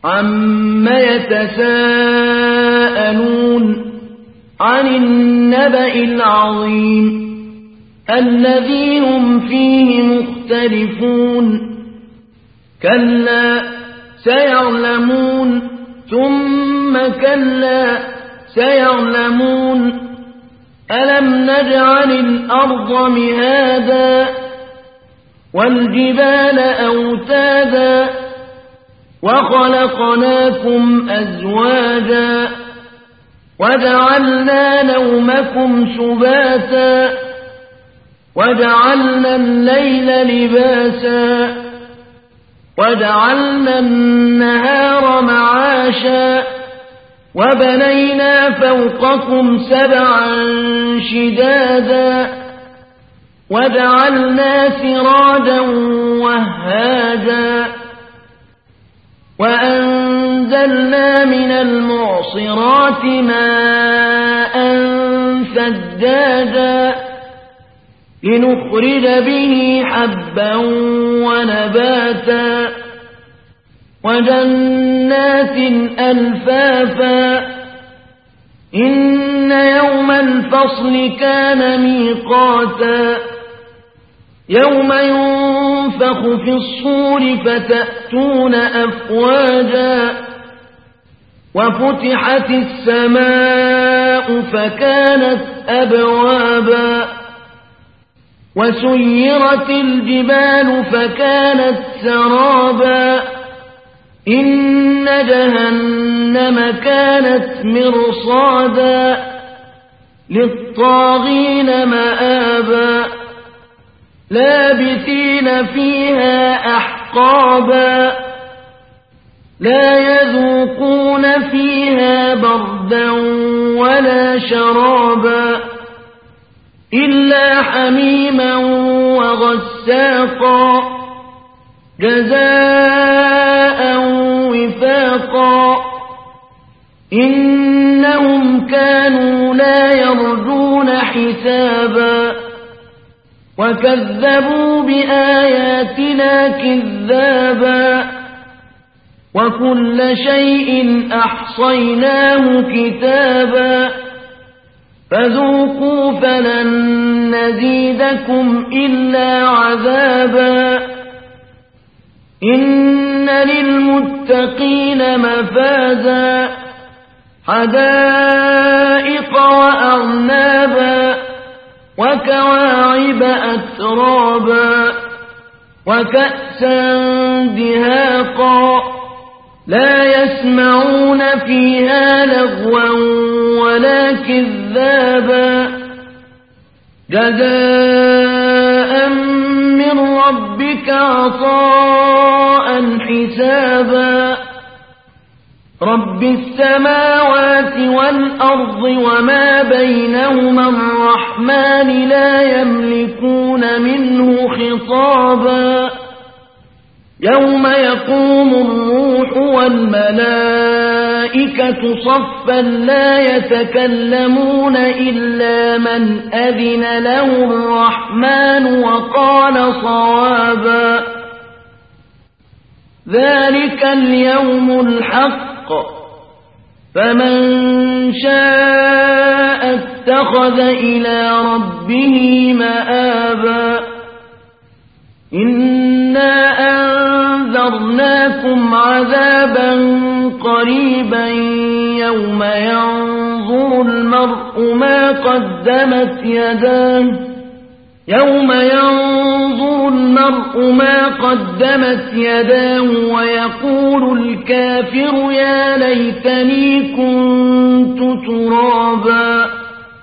عَمَّ يَتَسَاءَلُونَ عَنِ النَّبَإِ الْعَظِيمِ الَّذِي هُمْ فِيهِ مُخْتَلِفُونَ كَلَّا سَيَعْلَمُونَ ثُمَّ كَلَّا سَيَعْلَمُونَ أَلَمْ نَجْعَلِ الْأَرْضَ مِهَادًا وَالْجِبَالَ أَوْتَادًا وَخَلَقْنَاكُمْ أَزْوَاجًا وَجَعَلْنَا نَوْمَكُمْ سُبَاتًا وَجَعَلْنَا اللَّيْلَ لِبَاسًا وَجَعَلْنَا النَّهَارَ مَعَاشًا وَبَنَيْنَا فَوْقَكُمْ سَبْعًا شِدَادًا وَجَعَلْنَا سِرَاجًا وَهَّاجًا وَأَنزَلْنَا مِنَ الْمُعْصِرَاتِ مَاءً ثَجَّاجًا لِنُخْرِجَ بِهِ حَبًّا وَنَبَاتًا وَجَنَّاتٍ أَلْفَافًا إِنَّ يَوْمَ الْفَصْلِ كَانَ مِيقَاتًا يَوْمَ يُنفَخُ فِي الصُّورِ فَتَأْتُونَ أَفْوَاجًا وَفُتِحَتِ السَّمَاءُ فَكَانَتْ أَبْوَابًا وَسُيِّرَتِ الْجِبَالُ فَكَانَتْ سَرَابًا إِنَّ جَهَنَّمَ كَانَتْ مِرْصَادًا لِلطَّاغِينَ مَآبًا لَابِثِينَ فِيهَا أَحْقَابًا لَا يَذُوقُونَ فِيهَا بَرْدًا وَلَا شَرَابًا إِلَّا حَمِيمًا وَغَسَّاقًا جَزَاءً وِفَاقًا إِنَّهُمْ كَانُوا لَا يَرْجُونَ حِسَابًا وَكَذَّبُوا بِآيَاتِنَا كِذَّابًا وَكُلَّ شَيْءٍ أَحْصَيْنَاهُ كِتَابًا فَذُوقُوا فَلَن نَّزِيدَكُمْ إِلَّا عَذَابًا إِنَّ لِلْمُتَّقِينَ مَفَازًا حَدَائِقَ وَأَعْنَابًا وَكَوَاعِبَ أَتْرَابًا وَكَأْسًا دِهَاقًا لا يسمعون فيها لغوا ولا كذابا جزاء من ربك عطاء حسابا رب السماوات والأرض وما بينهما الرحمن لا يملكون منه خطابا يوم يقوم الروح والملائكة صفا لا يتكلمون إلا من أذن له الرحمن وقال صوابا ذلك اليوم الحق فمن شاء اتخذ إلى ربه مآبا إنا أنذرناكم عذابا قريبا يوم ينظر المرء ما قدمت يداه ويقول الكافر يا ليتني كنت ترابا